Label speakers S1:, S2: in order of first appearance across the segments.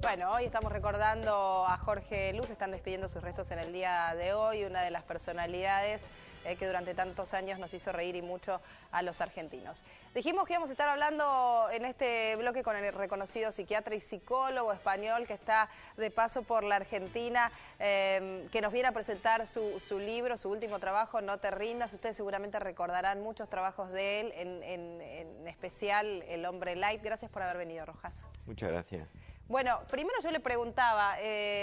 S1: Bueno, hoy estamos recordando a Jorge Luz, están despidiendo sus restos en el día de hoy, una de las personalidades que durante tantos años nos hizo reír y mucho a los argentinos. Dijimos que íbamos a estar hablando en este bloque con el reconocido psiquiatra y psicólogo español que está de paso por la Argentina, que nos viene a presentar su libro, su último trabajo, No te rindas. Ustedes seguramente recordarán muchos trabajos de él, en especial El hombre light. Gracias por haber venido, Rojas.
S2: Muchas gracias.
S1: Bueno, primero yo le preguntaba,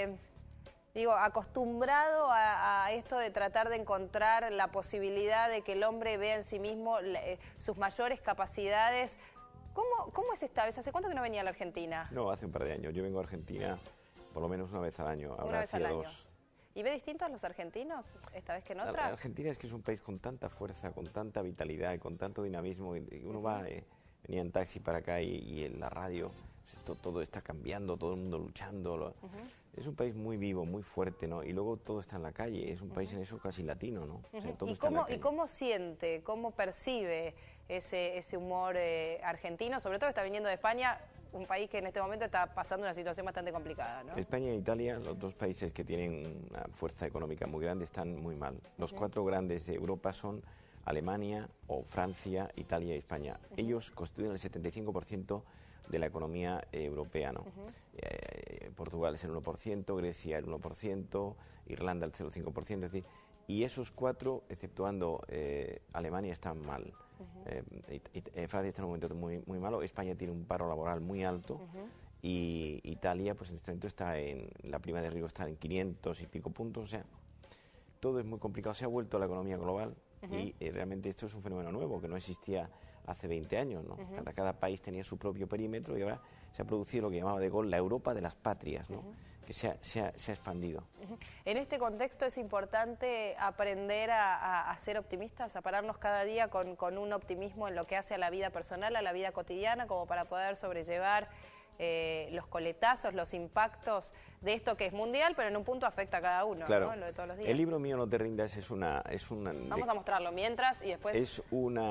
S1: acostumbrado a esto de tratar de encontrar la posibilidad de que el hombre vea en sí mismo sus mayores capacidades, ¿cómo es esta vez? ¿Hace cuánto que no venía a la Argentina?
S2: No, hace un par de años. Yo vengo a Argentina por lo menos una vez al año.
S1: Una vez al año. ¿Y ve distintos a los argentinos esta vez que en otras?
S2: Argentina es que es un país con tanta fuerza, con tanta vitalidad y con tanto dinamismo. Y uno va, venía en taxi para acá y en la radio... Todo está cambiando, todo el mundo luchando. Es un país muy vivo, muy fuerte, ¿no? Y luego todo está en la calle, es un país en eso casi latino, ¿no? O sea, todo está en la calle.
S1: ¿Y cómo siente, cómo percibe ese humor argentino? Sobre todo está viniendo de España, un país que en este momento está pasando una situación bastante complicada, ¿no?
S2: España e Italia, los dos países que tienen una fuerza económica muy grande, están muy mal. Los cuatro grandes de Europa son Alemania o Francia, Italia y España. Ellos constituyen el 75% de la economía europea, ¿no? Portugal es el 1%, Grecia el 1%, Irlanda el 0,5%, es decir, y esos cuatro, exceptuando Alemania, están mal. Francia está en un momento muy malo, España tiene un paro laboral muy alto, y Italia, pues en este momento está la prima de riesgo está en 500 y pico puntos, o sea, todo es muy complicado, se ha vuelto a la economía global. Y realmente esto es un fenómeno nuevo que no existía hace 20 años, ¿no? Cada país tenía su propio perímetro y ahora se ha producido lo que llamaba de Gaulle la Europa de las patrias, ¿no? Que se ha expandido.
S1: En este contexto es importante aprender a ser optimistas, a pararnos cada día con un optimismo en lo que hace a la vida personal, a la vida cotidiana, como para poder sobrellevar los coletazos, los impactos de esto que es mundial, pero en un punto afecta a cada uno,
S2: claro,
S1: ¿no? Lo de todos los días.
S2: El libro mío, No te rindas, es una
S1: Vamos a mostrarlo mientras y después...
S2: Es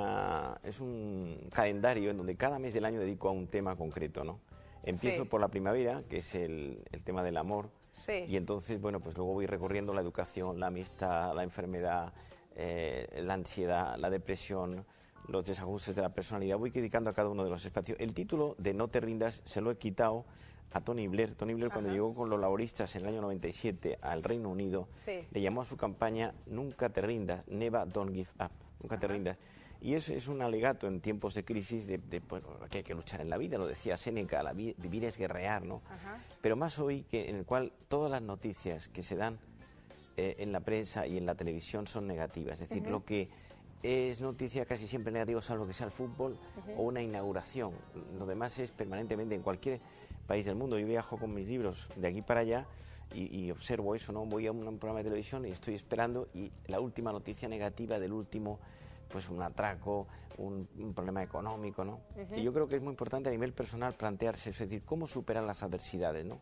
S2: un calendario en donde cada mes del año dedico a un tema concreto, ¿no? Empiezo por la primavera, que es el tema del amor, y entonces, bueno, pues luego voy recorriendo la educación, la amistad, la enfermedad, la ansiedad, la depresión, los desajustes de la personalidad, voy dedicando a cada uno de los espacios. El título de No te rindas se lo he quitado a Tony Blair. Tony Blair, cuando llegó con los laboristas en el año 97 al Reino Unido, le llamó a su campaña Nunca te rindas, Never Don't Give Up, nunca te rindas. Y eso es un alegato en tiempos de crisis bueno, que hay que luchar en la vida, lo decía Séneca, vivir es guerrear, ¿no? Pero más hoy, en el cual todas las noticias que se dan en la prensa y en la televisión son negativas, es decir, lo que es noticia casi siempre negativa, salvo que sea el fútbol o una inauguración. Lo demás es permanentemente en cualquier país del mundo. Yo viajo con mis libros de aquí para allá y observo eso, ¿no? Voy a un programa de televisión y estoy esperando y la última noticia negativa del último, pues un atraco, un problema económico, ¿no? Y yo creo que es muy importante a nivel personal plantearse eso, es decir, cómo superar las adversidades, ¿no?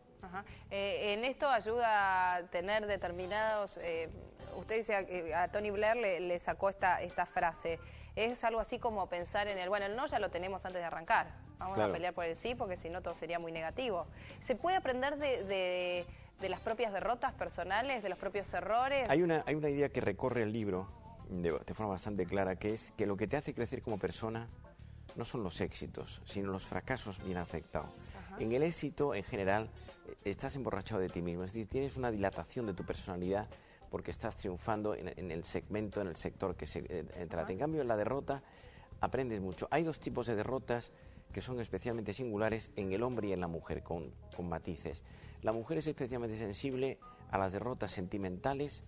S1: En esto ayuda a tener determinados... usted dice a Tony Blair le sacó esta frase. Es algo así como pensar en el no ya lo tenemos antes de arrancar. Vamos a pelear por el sí, porque si no todo sería muy negativo. ¿Se puede aprender de las propias derrotas personales, de los propios errores?
S2: Hay una idea que recorre el libro de forma bastante clara, que es que lo que te hace crecer como persona no son los éxitos, sino los fracasos bien aceptados. En el éxito, en general, estás emborrachado de ti mismo, es decir, tienes una dilatación de tu personalidad porque estás triunfando en el segmento, en el sector que se trata. En cambio, en la derrota aprendes mucho. Hay dos tipos de derrotas que son especialmente singulares en el hombre y en la mujer, con matices. La mujer es especialmente sensible a las derrotas sentimentales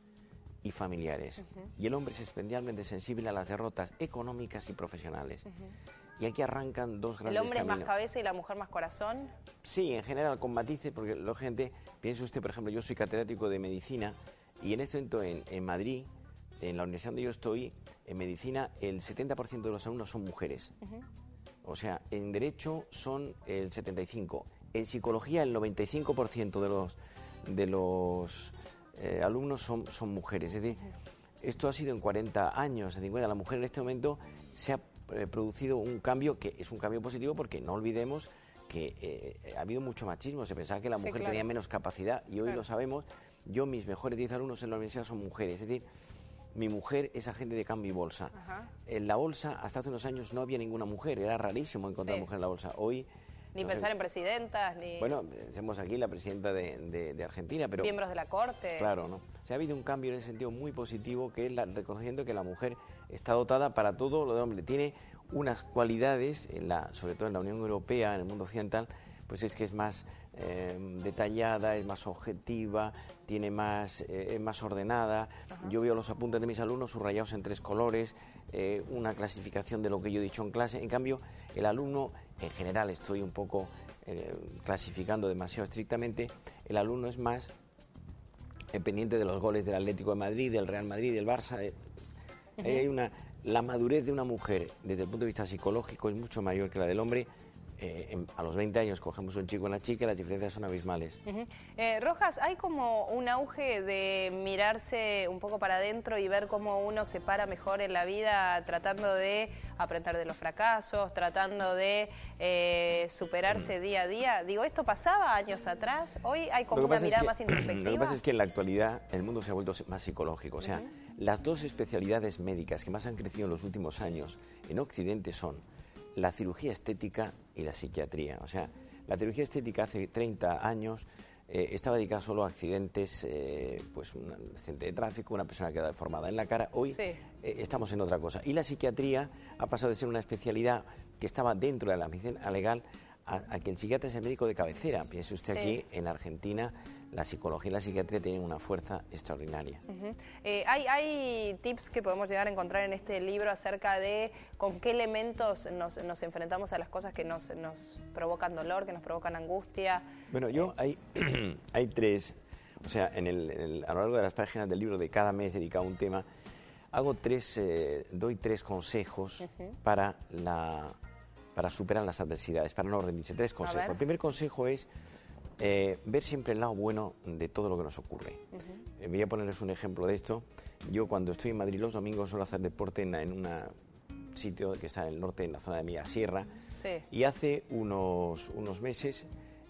S2: y familiares, y el hombre es especialmente sensible a las derrotas económicas y profesionales. Y aquí arrancan dos grandes
S1: caminos. ¿El hombre es más cabeza y la mujer más corazón?
S2: Sí, en general, con matices, porque la gente, piense usted, por ejemplo, yo soy catedrático de medicina, y en este momento en Madrid, en la universidad donde yo estoy, en medicina, el 70% de los alumnos son mujeres. O sea, en derecho son el 75%, en psicología el 95% de los alumnos son mujeres. Es decir, esto ha sido en 40 años, en 50. La mujer en este momento se ha producido un cambio que es un cambio positivo, porque no olvidemos que ha habido mucho machismo, se pensaba que la mujer tenía menos capacidad y hoy lo sabemos. Yo, mis mejores 10 alumnos en la universidad son mujeres, es decir, mi mujer es agente de cambio y bolsa. En la bolsa, hasta hace unos años no había ninguna mujer, era rarísimo encontrar mujer en la bolsa. Hoy...
S1: Ni pensar en presidentas, ni...
S2: Bueno, tenemos aquí la presidenta de Argentina, pero...
S1: Miembros de la Corte.
S2: Claro, ¿no? O sea, ha habido un cambio en ese sentido muy positivo, que es reconociendo que la mujer está dotada para todo lo de hombre. Tiene unas cualidades, sobre todo en la Unión Europea, en el mundo occidental, pues es que es más detallada, es más objetiva, es más ordenada. Yo veo los apuntes de mis alumnos subrayados en 3 colores, una clasificación de lo que yo he dicho en clase. En cambio, el alumno, en general, estoy un poco clasificando demasiado estrictamente, el alumno es más pendiente de los goles del Atlético de Madrid, del Real Madrid, del Barça. La madurez de una mujer, desde el punto de vista psicológico, es mucho mayor que la del hombre. A los 20 años cogemos un chico y una chica y las diferencias son abismales.
S1: Rojas, hay como un auge de mirarse un poco para adentro y ver cómo uno se para mejor en la vida, tratando de aprender de los fracasos, tratando de superarse día a día. Digo, ¿esto pasaba años atrás? Hoy hay como una mirada más introspectiva.
S2: Lo que pasa es que en la actualidad el mundo se ha vuelto más psicológico. O sea, las 2 especialidades médicas que más han crecido en los últimos años en Occidente son la cirugía estética y la psiquiatría. O sea, la cirugía estética hace 30 años estaba dedicada solo a accidentes, pues un accidente de tráfico, una persona que queda deformada en la cara. Hoy estamos en otra cosa. Y la psiquiatría ha pasado de ser una especialidad que estaba dentro de la medicina legal a que el psiquiatra es el médico de cabecera. Piense usted aquí, en Argentina, la psicología y la psiquiatría tienen una fuerza extraordinaria.
S1: ¿Hay tips que podemos llegar a encontrar en este libro acerca de con qué elementos nos enfrentamos a las cosas que nos provocan dolor, que nos provocan angustia?
S2: Bueno, hay 3, o sea, a lo largo de las páginas del libro, de cada mes dedicado a un tema, doy 3 consejos para superar las adversidades, para no rendirse. 3 consejos. El primer consejo es ver siempre el lado bueno de todo lo que nos ocurre. Voy a ponerles un ejemplo de esto. Yo, cuando estoy en Madrid los domingos, suelo hacer deporte en un sitio que está en el norte, en la zona de Millasierra. Y hace unos meses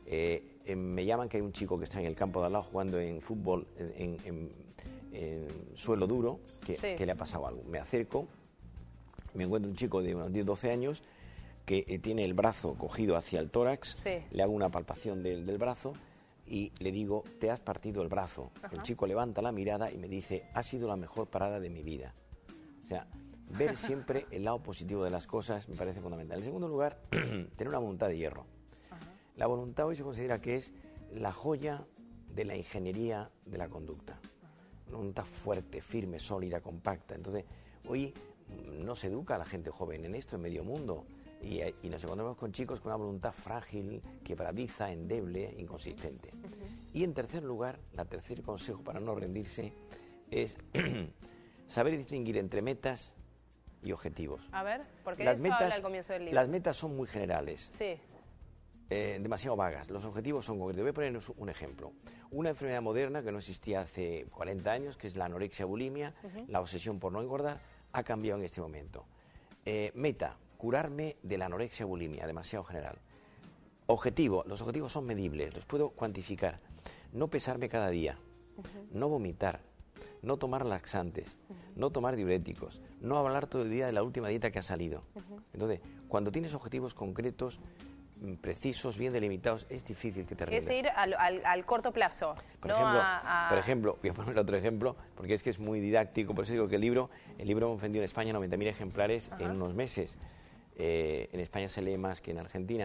S2: me llaman que hay un chico que está en el campo de al lado jugando en fútbol en suelo duro, que le ha pasado algo. Me acerco, me encuentro un chico de unos 10-12 años que tiene el brazo cogido hacia el tórax, le hago una palpación del brazo y le digo, te has partido el brazo. El chico levanta la mirada y me dice, ha sido la mejor parada de mi vida. O sea, ver siempre el lado positivo de las cosas me parece fundamental. En segundo lugar, tener una voluntad de hierro. La voluntad hoy se considera que es la joya de la ingeniería de la conducta. Una voluntad fuerte, firme, sólida, compacta. Entonces, hoy no se educa a la gente joven en esto, en medio mundo. Y nos encontramos con chicos con una voluntad frágil, quebradiza, endeble, inconsistente. Y en tercer lugar, el tercer consejo para no rendirse es saber distinguir entre metas y objetivos.
S1: A ver, porque eso habla al comienzo del libro.
S2: Las metas son muy generales, demasiado vagas. Los objetivos son concretos. Voy a poner un ejemplo. Una enfermedad moderna que no existía hace 40 años, que es la anorexia bulimia, la obsesión por no engordar, ha cambiado en este momento. Meta, curarme de la anorexia bulimia, demasiado general. Objetivo, los objetivos son medibles, los puedo cuantificar. No pesarme cada día, no vomitar, no tomar laxantes, no tomar diuréticos, no hablar todo el día de la última dieta que ha salido. Entonces, cuando tienes objetivos concretos, precisos, bien delimitados, es difícil que te rindas.
S1: Es ir al corto plazo.
S2: Por ejemplo, voy a poner otro ejemplo, porque es que es muy didáctico, por eso digo que el libro hemos vendido en España 90.000 ejemplares en unos meses. En España se lee más que en Argentina.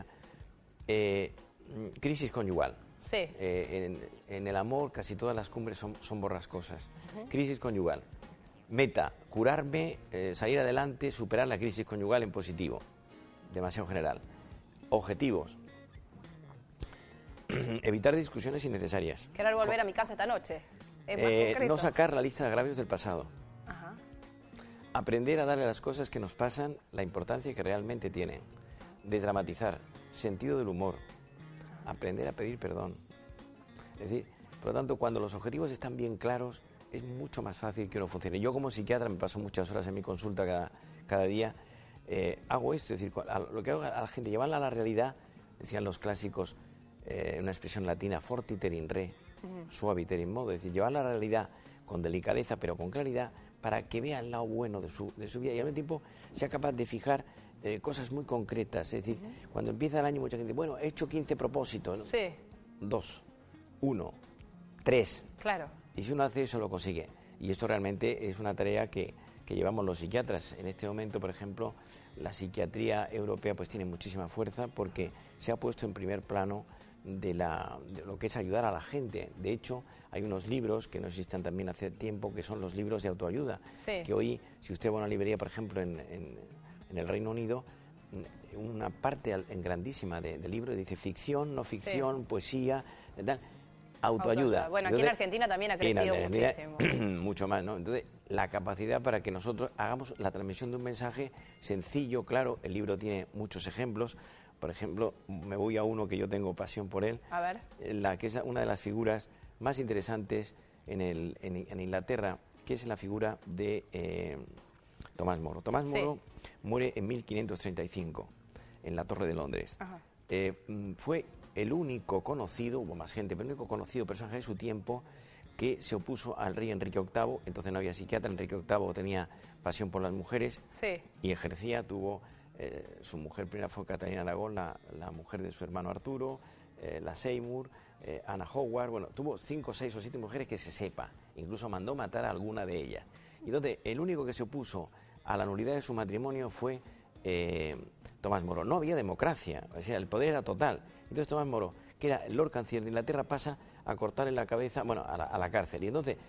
S2: Crisis conyugal. En el amor casi todas las cumbres son borrascosas. Crisis conyugal. Meta, curarme, salir adelante, superar la crisis conyugal en positivo. Demasiado general. Objetivos. Evitar discusiones innecesarias.
S1: Querer volver a mi casa esta noche. ¿Es más concreto?
S2: No sacar la lista de agravios del pasado. Aprender a darle a las cosas que nos pasan la importancia que realmente tienen. Desdramatizar. Sentido del humor. Aprender a pedir perdón. Es decir, por lo tanto, cuando los objetivos están bien claros, es mucho más fácil que uno funcione. Yo como psiquiatra me paso muchas horas en mi consulta cada día. Hago esto, es decir, lo que hago a la gente, llevarla a la realidad decían los clásicos, una expresión latina, fortiter in re, suaviter in modo, es decir, llevar la realidad con delicadeza pero con claridad para que vea el lado bueno de su vida y al mismo tiempo sea capaz de fijar cosas muy concretas. Es decir, cuando empieza el año mucha gente, bueno, he hecho 15 propósitos, ¿no?
S1: Sí.
S2: 2, 1, 3.
S1: Claro.
S2: Y si uno hace eso lo consigue. Y esto realmente es una tarea que llevamos los psiquiatras. En este momento, por ejemplo, la psiquiatría europea pues tiene muchísima fuerza porque se ha puesto en primer plano de lo que es ayudar a la gente. De hecho, hay unos libros que no existían también hace tiempo, que son los libros de autoayuda.
S1: Sí.
S2: Que hoy, si usted va a una librería, por ejemplo, en el Reino Unido, una parte grandísima de libros dice ficción, no ficción, poesía, tal, autoayuda.
S1: Bueno, aquí en Argentina también ha crecido muchísimo.
S2: Mucho más, ¿no? Entonces, la capacidad para que nosotros hagamos la transmisión de un mensaje sencillo, claro. El libro tiene muchos ejemplos. Por ejemplo, me voy a uno que yo tengo pasión por él.
S1: A ver.
S2: Que es una de las figuras más interesantes en Inglaterra, que es la figura de Tomás Moro. Tomás Moro muere en 1535 en la Torre de Londres. Fue el único conocido, hubo más gente, pero el único conocido personaje de su tiempo que se opuso al rey Enrique VIII. Entonces no había psiquiatra. Enrique VIII tenía pasión por las mujeres y ejercía, tuvo... su mujer primera fue Catalina Aragón, la mujer de su hermano Arturo, la Seymour, Anna Howard. Bueno, tuvo 5, 6 o 7 mujeres que se sepa. Incluso mandó matar a alguna de ellas. Y entonces, el único que se opuso a la nulidad de su matrimonio fue Tomás Moro. No había democracia, o sea, el poder era total. Entonces Tomás Moro, que era el Lord Canciller de Inglaterra, pasa a cortarle la cabeza, bueno, a la cárcel. Y entonces,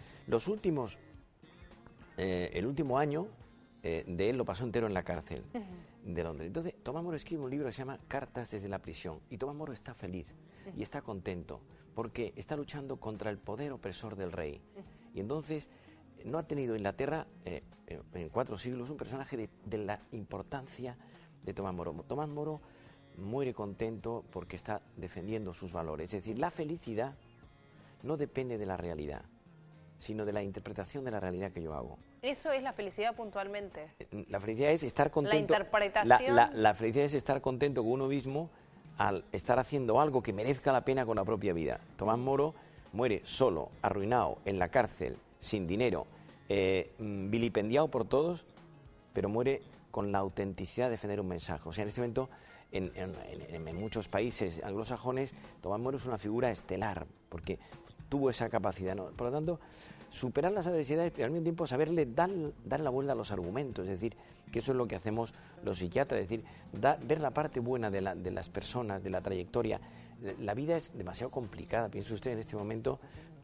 S2: el último año de él lo pasó entero en la cárcel de Londres. Entonces, Tomás Moro escribe un libro que se llama Cartas desde la prisión. Y Tomás Moro está feliz y está contento porque está luchando contra el poder opresor del rey. Y entonces, no ha tenido Inglaterra en 4 siglos un personaje de la importancia de Tomás Moro. Tomás Moro muere contento porque está defendiendo sus valores. Es decir, la felicidad no depende de la realidad, sino de la interpretación de la realidad que yo hago.
S1: ¿Eso es la felicidad puntualmente?
S2: La felicidad es estar contento.
S1: La interpretación.
S2: La felicidad es estar contento con uno mismo al estar haciendo algo que merezca la pena con la propia vida. Tomás Moro muere solo, arruinado, en la cárcel, sin dinero, vilipendiado por todos, pero muere con la autenticidad de defender un mensaje. O sea, en este momento, en muchos países anglosajones, Tomás Moro es una figura estelar, porque tuvo esa capacidad, ¿no? Por lo tanto, superar las adversidades, pero al mismo tiempo saberle dar la vuelta a los argumentos, es decir, que eso es lo que hacemos los psiquiatras, es decir, ver la parte buena de las personas, de la trayectoria. La vida es demasiado complicada, piense usted en este momento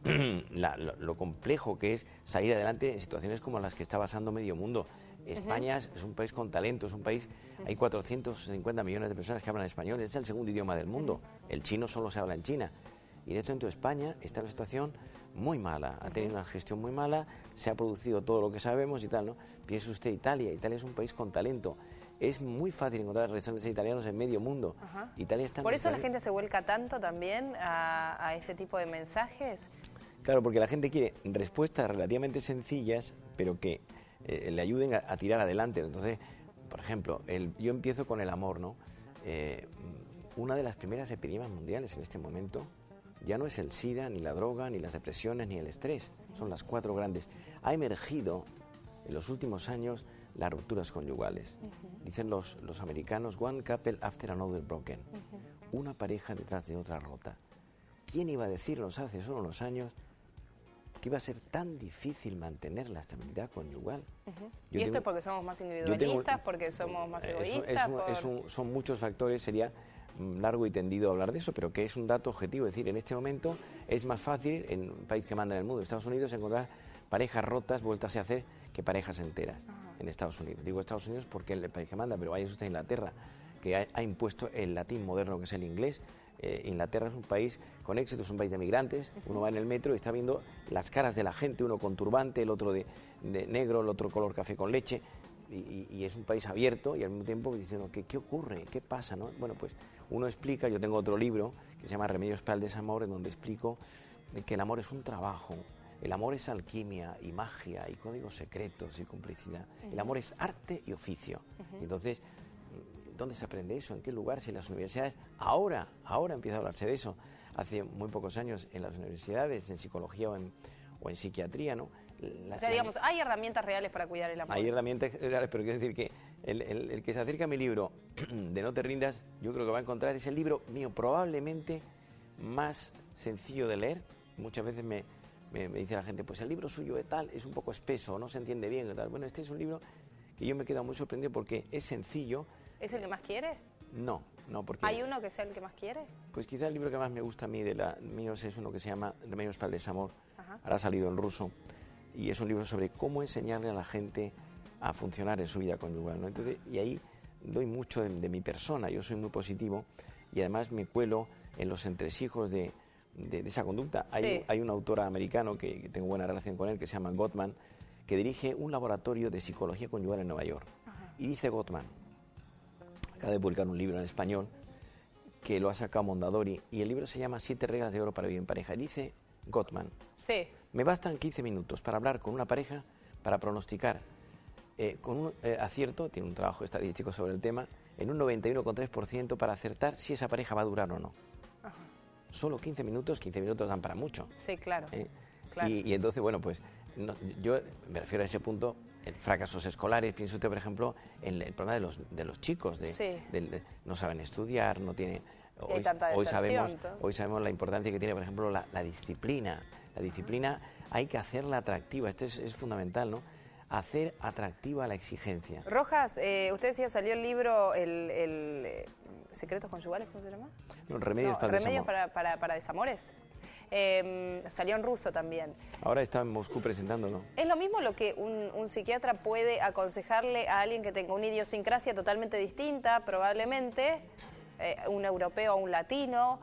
S2: lo complejo que es salir adelante en situaciones como las que está pasando medio mundo. España es un país con talento, es un país, hay 450 millones de personas que hablan español, es el segundo idioma del mundo, el chino solo se habla en China. Y en este momento España está en una situación muy mala, ha tenido una gestión muy mala, se ha producido todo lo que sabemos y tal, ¿no? Piense usted Italia es un país con talento. Es muy fácil encontrar restaurantes italianos en medio mundo. Italia está...
S1: ¿Por eso la gente se vuelca tanto también a este tipo de mensajes?
S2: Claro, porque la gente quiere respuestas relativamente sencillas, pero que le ayuden a tirar adelante. Entonces, por ejemplo, yo empiezo con el amor, ¿no? Una de las primeras epidemias mundiales en este momento ya no es el SIDA, ni la droga, ni las depresiones, ni el estrés. Son las 4 grandes. Ha emergido en los últimos años las rupturas conyugales. Dicen los americanos, one couple after another broken. Una pareja detrás de otra rota. ¿Quién iba a decirnos hace solo unos años que iba a ser tan difícil mantener la estabilidad conyugal?
S1: ¿Y esto es porque somos más individualistas, porque somos más egoístas?
S2: Son muchos factores, sería largo y tendido hablar de eso, pero que es un dato objetivo. Es decir, en este momento es más fácil, en un país que manda en el mundo, Estados Unidos, encontrar parejas rotas vueltas a hacer que parejas enteras en Estados Unidos. Digo Estados Unidos porque es el país que manda, pero vaya usted a Inglaterra, que ha impuesto el latín moderno, que es el inglés. Inglaterra es un país con éxito, es un país de migrantes. Uno va en el metro y está viendo las caras de la gente, uno con turbante, el otro de negro, el otro color café con leche, y es un país abierto y al mismo tiempo diciendo, ¿qué ocurre? ¿Qué pasa? ¿No? Bueno, pues uno explica, yo tengo otro libro que se llama Remedios para el desamor, en donde explico que el amor es un trabajo, el amor es alquimia y magia y códigos secretos y complicidad, el amor es arte y oficio. Y entonces ¿dónde se aprende eso? ¿En qué lugar? Si en las universidades, ahora empieza a hablarse de eso. Hace muy pocos años en las universidades, en psicología o en psiquiatría, ¿no?
S1: O sea, digamos, hay herramientas reales para cuidar el amor.
S2: Hay herramientas reales, pero quiero decir que el que se acerca a mi libro de No te rindas, yo creo que va a encontrar, es el libro mío probablemente más sencillo de leer. Muchas veces me dice la gente, pues el libro suyo de tal es un poco espeso, no se entiende bien y tal. Bueno, este es un libro que yo me he quedado muy sorprendido porque es sencillo.
S1: ¿Es el que más quiere?
S2: No, porque...
S1: ¿Hay uno que sea el que más quiere?
S2: Pues quizá el libro que más me gusta a mí míos es uno que se llama Remedios para el desamor. Ahora ha salido en ruso. Y es un libro sobre cómo enseñarle a la gente a funcionar en su vida conyugal, ¿no? Entonces, y ahí doy mucho de mi persona, yo soy muy positivo y además me cuelo en los entresijos de esa conducta.
S1: Sí.
S2: Hay un autor americano que tengo buena relación con él, que se llama Gottman, que dirige un laboratorio de psicología conyugal en Nueva York. Y dice Gottman, acaba de publicar un libro en español, que lo ha sacado Mondadori, y el libro se llama 7 reglas de oro para vivir en pareja. Y dice Gottman,
S1: sí,
S2: me bastan 15 minutos para hablar con una pareja, para pronosticar con un acierto, tiene un trabajo estadístico sobre el tema, en un 91,3% para acertar si esa pareja va a durar o no.
S1: Ajá.
S2: Solo 15 minutos dan para mucho.
S1: Sí, claro. Claro.
S2: Y entonces, bueno, pues yo me refiero a ese punto, fracasos escolares, pienso usted, por ejemplo, en el problema de los chicos, no saben estudiar, no tienen... Hoy sabemos la importancia que tiene, por ejemplo, la disciplina. La disciplina hay que hacerla atractiva, esto es fundamental, ¿no? Hacer atractiva la exigencia.
S1: Rojas, usted decía, salió el libro ¿Secretos conyugales? ¿Cómo se llama?
S2: No, Remedios
S1: para desamores. Salió en ruso también.
S2: Ahora está en Moscú presentándolo.
S1: ¿Es lo mismo lo que un psiquiatra puede aconsejarle a alguien que tenga una idiosincrasia totalmente distinta, probablemente, un europeo a un latino,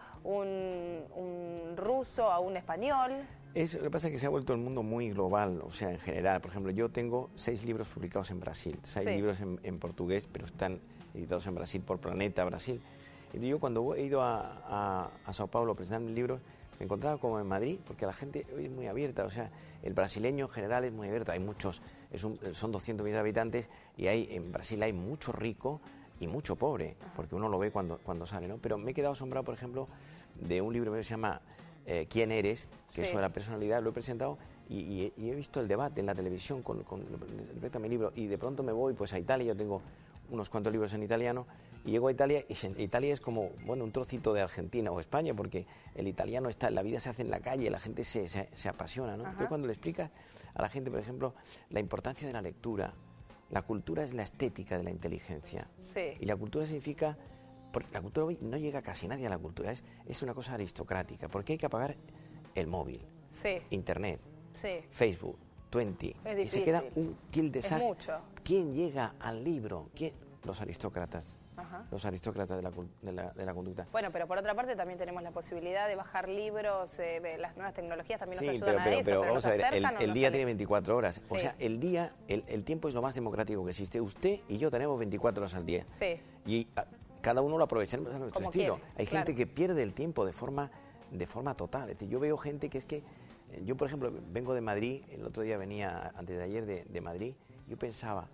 S1: un ruso a un español?
S2: Lo que pasa es que se ha vuelto el mundo muy global, o sea, en general. Por ejemplo, yo tengo 6 libros publicados en Brasil, 6 libros en portugués, pero están editados en Brasil por Planeta Brasil. Y yo cuando he ido a Sao Paulo a presentar mis libros, me encontraba como en Madrid, porque la gente hoy es muy abierta, o sea, el brasileño en general es muy abierto, hay muchos, son 200 millones de habitantes y en Brasil hay mucho rico y mucho pobre, porque uno lo ve cuando sale, ¿no? Pero me he quedado asombrado, por ejemplo, de un libro que se llama ¿Quién eres?, que es sobre la personalidad, lo he presentado y he visto el debate en la televisión respecto a mi libro, y de pronto me voy pues a Italia, yo tengo unos cuantos libros en italiano, y llego a Italia, y Italia es como, bueno, un trocito de Argentina o España, porque el italiano la vida se hace en la calle, la gente se apasiona, ¿no? Entonces cuando le explicas a la gente, por ejemplo, la importancia de la lectura, la cultura es la estética de la inteligencia.
S1: Sí.
S2: Y la cultura significa... Porque la cultura hoy no llega casi nadie a la cultura, es una cosa aristocrática, porque hay que apagar el móvil, Internet, Facebook, 20, y se queda un cul-de-sac.
S1: Es mucho.
S2: ¿Quién llega al libro? Los aristócratas. Los aristócratas de la conducta.
S1: Bueno, pero por otra parte también tenemos la posibilidad de bajar libros, las nuevas tecnologías también nos ayudan a eso.
S2: Pero vamos a ver, el día
S1: sale.
S2: tiene 24 horas. Sí. O sea, el tiempo es lo más democrático que existe. Usted y yo tenemos 24 horas al día.
S1: Sí.
S2: Y cada uno lo aprovechamos a nuestro
S1: Como
S2: estilo.
S1: quiere,
S2: Hay gente que pierde el tiempo de forma total. Es decir, yo veo gente que yo, por ejemplo, vengo de Madrid, el otro día venía, antes de ayer, de Madrid, yo pensaba,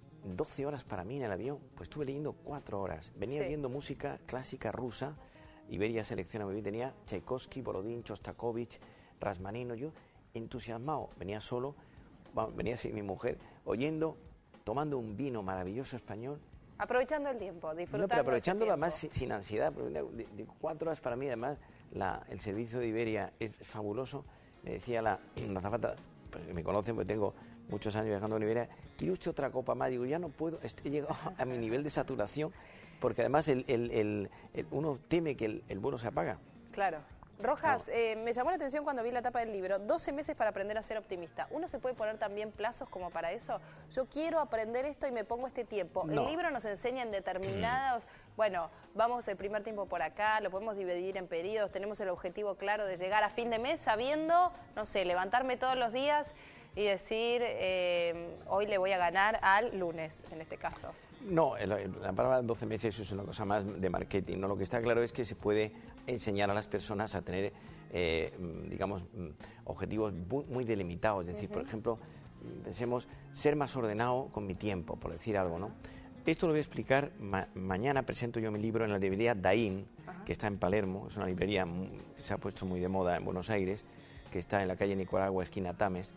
S2: 12 horas para mí en el avión, pues estuve leyendo 4 horas. Venía viendo música clásica rusa, Iberia selecciona muy bien, tenía Tchaikovsky, Borodín, Shostakovich, Rasmanino, yo entusiasmado, venía solo, venía sin mi mujer, oyendo, tomando un vino maravilloso español.
S1: Aprovechando el tiempo, disfrutando.
S2: No, pero aprovechándolo además sin ansiedad, porque de 4 horas para mí, además, el servicio de Iberia es fabuloso. Me decía la azafata, porque me conocen, porque tengo muchos años viajando con Iberia, ¿quiere usted otra copa más? Digo, ya no puedo, he llegado a mi nivel de saturación, porque además uno teme que el vuelo se apaga.
S1: Claro. Rojas, me llamó la atención cuando vi la tapa del libro, 12 meses para aprender a ser optimista. ¿Uno se puede poner también plazos como para eso? Yo quiero aprender esto y me pongo este tiempo. No. El libro nos enseña en determinados... Bueno, vamos el primer tiempo por acá, lo podemos dividir en periodos, tenemos el objetivo claro de llegar a fin de mes sabiendo, no sé, levantarme todos los días y decir, hoy le voy a ganar al lunes, en este caso.
S2: No, la palabra 12 meses es una cosa más de marketing, ¿no? Lo que está claro es que se puede enseñar a las personas a tener, digamos, objetivos muy delimitados. Es decir, por ejemplo, pensemos ser más ordenado con mi tiempo, por decir algo, ¿no? Esto lo voy a explicar, mañana presento yo mi libro en la librería Daín, que está en Palermo, es una librería que se ha puesto muy de moda en Buenos Aires, que está en la calle Nicaragua, esquina Tames,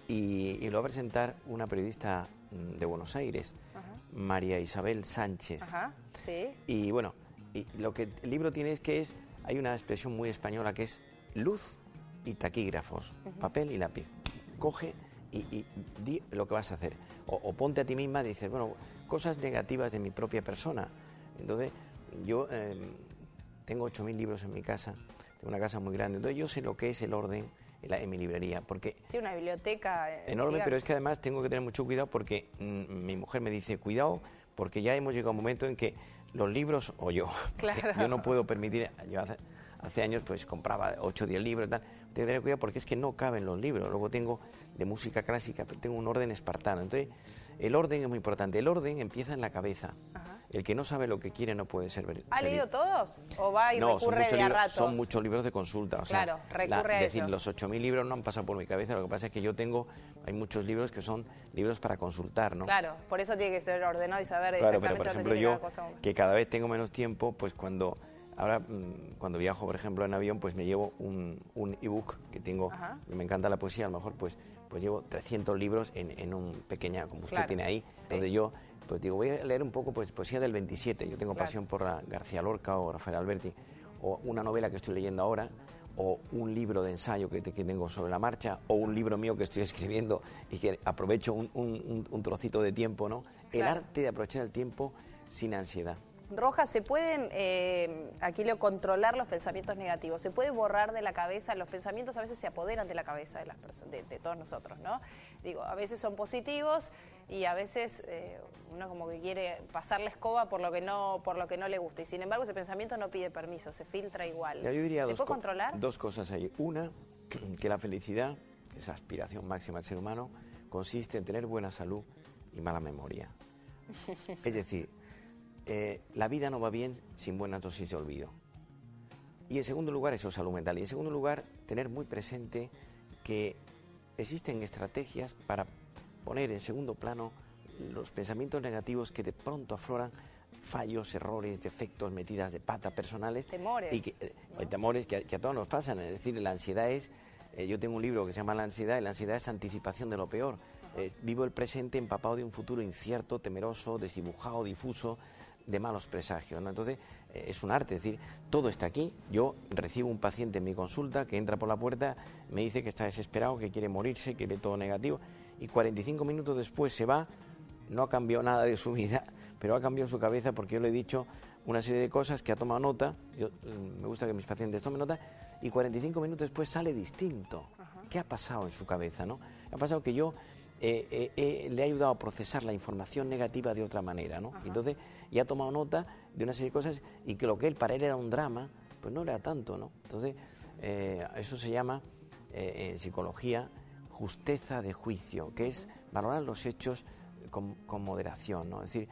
S2: y lo va a presentar una periodista de Buenos Aires, María Isabel Sánchez.
S1: Sí.
S2: Y bueno, y lo que el libro tiene es que hay una expresión muy española que es luz y taquígrafos, papel y lápiz. Coge y di lo que vas a hacer. O ponte a ti misma y dices, bueno, cosas negativas de mi propia persona. Entonces, yo tengo 8.000 libros en mi casa, tengo una casa muy grande, entonces yo sé lo que es el orden en mi librería, porque...
S1: Tiene una biblioteca
S2: enorme,
S1: gigante.
S2: pero es que además tengo que tener mucho cuidado porque mi mujer me dice, cuidado, porque ya hemos llegado a un momento en que los libros, o yo,
S1: claro.
S2: yo no puedo permitir, yo hace años pues compraba 8 o 10 libros y tal, tengo que tener cuidado porque es que no caben los libros, luego tengo de música clásica, pero tengo un orden espartano, entonces el orden es muy importante, el orden empieza en la cabeza. El que no sabe lo que quiere no puede ser feliz.
S1: ¿Ha leído todos? ¿O va y recurre de a ratos?
S2: Son muchos libros de consulta. O sea,
S1: claro, recurre a ellos.
S2: decir, los 8.000 libros no han pasado por mi cabeza, lo que pasa es que yo hay muchos libros que son libros para consultar, ¿no?
S1: Claro, por eso tiene que ser ordenado y saber
S2: claro,
S1: exactamente
S2: pero por ejemplo
S1: dónde
S2: yo,
S1: tiene cada cosa.
S2: que cada vez tengo menos tiempo, pues cuando viajo, por ejemplo, en avión, pues me llevo un ebook que tengo, me encanta la poesía, a lo mejor pues llevo 300 libros en un pequeña, como usted tiene ahí, donde yo... Pues digo, voy a leer un poco pues, poesía del 27, yo tengo pasión por García Lorca o Rafael Alberti, o una novela que estoy leyendo ahora, o un libro de ensayo que tengo sobre la marcha, o un libro mío que estoy escribiendo y que aprovecho un trocito de tiempo, ¿no? El arte de aprovechar el tiempo sin ansiedad.
S1: Rojas, ¿se pueden, controlar los pensamientos negativos? ¿Se puede borrar de la cabeza? Los pensamientos a veces se apoderan de la cabeza de las personas, de todos nosotros, ¿no? Digo, a veces son positivos y a veces uno como que quiere pasar la escoba por lo que no le gusta. Y sin embargo ese pensamiento no pide permiso, se filtra igual.
S2: Yo diría
S1: ¿Se puede controlar?
S2: Dos cosas ahí. Una, que la felicidad, esa aspiración máxima del ser humano, consiste en tener buena salud y mala memoria. Es decir, la vida no va bien sin buenas dosis de olvido. Y en segundo lugar, eso, salud mental. Y en segundo lugar, tener muy presente que existen estrategias para poner en segundo plano los pensamientos negativos que de pronto afloran, fallos, errores, defectos, metidas de pata personales.
S1: Temores.
S2: Y temores que a todos nos pasan. Es decir, la ansiedad es... yo tengo un libro que se llama La ansiedad, y la ansiedad es anticipación de lo peor. Vivo el presente empapado de un futuro incierto, temeroso, desdibujado, difuso, de malos presagios, ¿no? Entonces, es un arte, es decir, todo está aquí. Yo recibo un paciente en mi consulta que entra por la puerta, me dice que está desesperado, que quiere morirse, que ve todo negativo, y 45 minutos después se va, no ha cambiado nada de su vida, pero ha cambiado su cabeza porque yo le he dicho una serie de cosas que ha tomado nota, me gusta que mis pacientes tomen nota, y 45 minutos después sale distinto. ¿Qué ha pasado en su cabeza, no? Ha pasado que yo le he ayudado a procesar la información negativa de otra manera, ¿no? Entonces, ya ha tomado nota de una serie de cosas y que lo que para él era un drama, pues no era tanto, ¿no? Entonces, eso se llama, en psicología, justeza de juicio, que es valorar los hechos con moderación, ¿no? Es decir,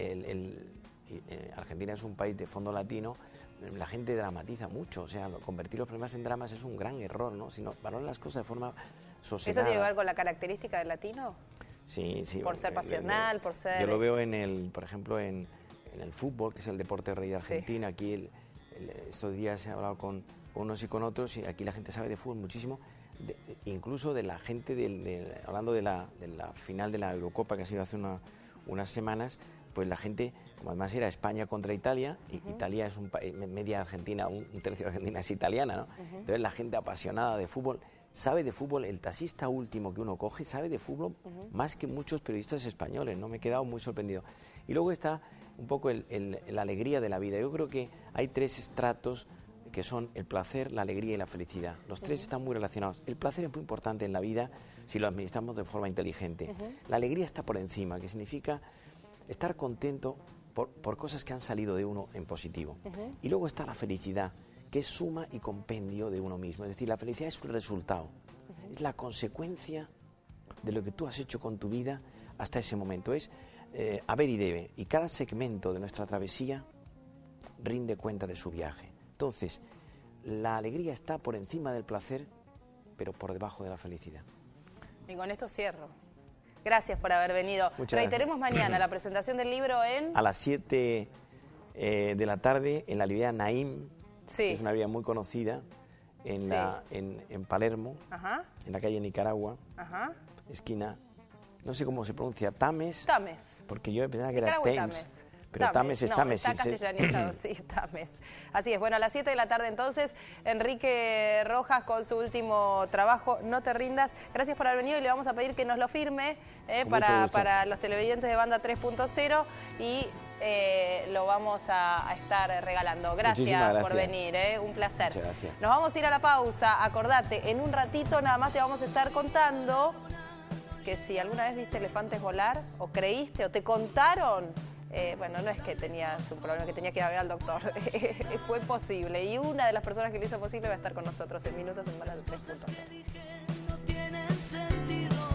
S2: Argentina es un país de fondo latino, la gente dramatiza mucho, o sea, convertir los problemas en dramas es un gran error, ¿no? Sino valorar las cosas de forma sosegada.
S1: ¿Eso tiene que ver con la característica del latino?
S2: Sí, sí.
S1: Por ser pasional, por ser...
S2: Yo lo veo por ejemplo, en el fútbol, que es el deporte rey de Argentina. Sí. Aquí estos días he hablado con unos y con otros, y aquí la gente sabe de fútbol muchísimo, incluso de la gente, hablando de la final de la Eurocopa que ha sido hace unas semanas, pues la gente, como además era España contra Italia, y Italia es un país, media Argentina, un tercio de Argentina es italiana, ¿no? Entonces la gente apasionada de fútbol, sabe de fútbol, el taxista último que uno coge sabe de fútbol más que muchos periodistas españoles, ¿no? Me he quedado muy sorprendido. Y luego está un poco la alegría de la vida. Yo creo que hay tres estratos que son el placer, la alegría y la felicidad. Los tres están muy relacionados. El placer es muy importante en la vida si lo administramos de forma inteligente. La alegría está por encima, que significa estar contento por cosas que han salido de uno en positivo. Y luego está la felicidad, que es suma y compendio de uno mismo. Es decir, la felicidad es un resultado, es la consecuencia de lo que tú has hecho con tu vida hasta ese momento. Es haber y debe. Y cada segmento de nuestra travesía rinde cuenta de su viaje. Entonces, la alegría está por encima del placer, pero por debajo de la felicidad.
S1: Y con esto cierro. Gracias por haber venido.
S2: Muchas
S1: Reiteremos mañana la presentación del libro en...
S2: A las 7 de la tarde en la librería Naim, que es una librería muy conocida en Palermo, en la calle Nicaragua, esquina, no sé cómo se pronuncia, Tames.
S1: Tames.
S2: Porque yo pensaba que era Thames. Pero Tames es Tames.
S1: Está castellanizado, sí, Tames. Así es, bueno, a las 7 de la tarde entonces, Enrique Rojas con su último trabajo, No te rindas. Gracias por haber venido y le vamos a pedir que nos lo firme para los televidentes de Banda 3.0 y lo vamos a estar regalando. Gracias por venir, un placer.
S2: Muchas gracias.
S1: Nos vamos a ir a la pausa. Acordate, en un ratito nada más te vamos a estar contando que si alguna vez viste elefantes volar, o creíste, o te contaron... bueno, no es que tenías un problema, que tenía que ir a ver al doctor. Fue posible. Y una de las personas que lo hizo posible va a estar con nosotros en minutos en Banda 3.0.